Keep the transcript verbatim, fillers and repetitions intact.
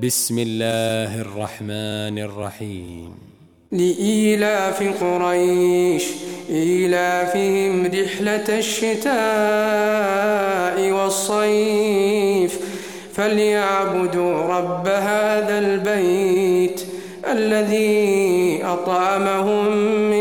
بسم الله الرحمن الرحيم لإيلاف قريش إيلافهم رحلة الشتاء والصيف فليعبدوا رب هذا البيت الذي أطعمهم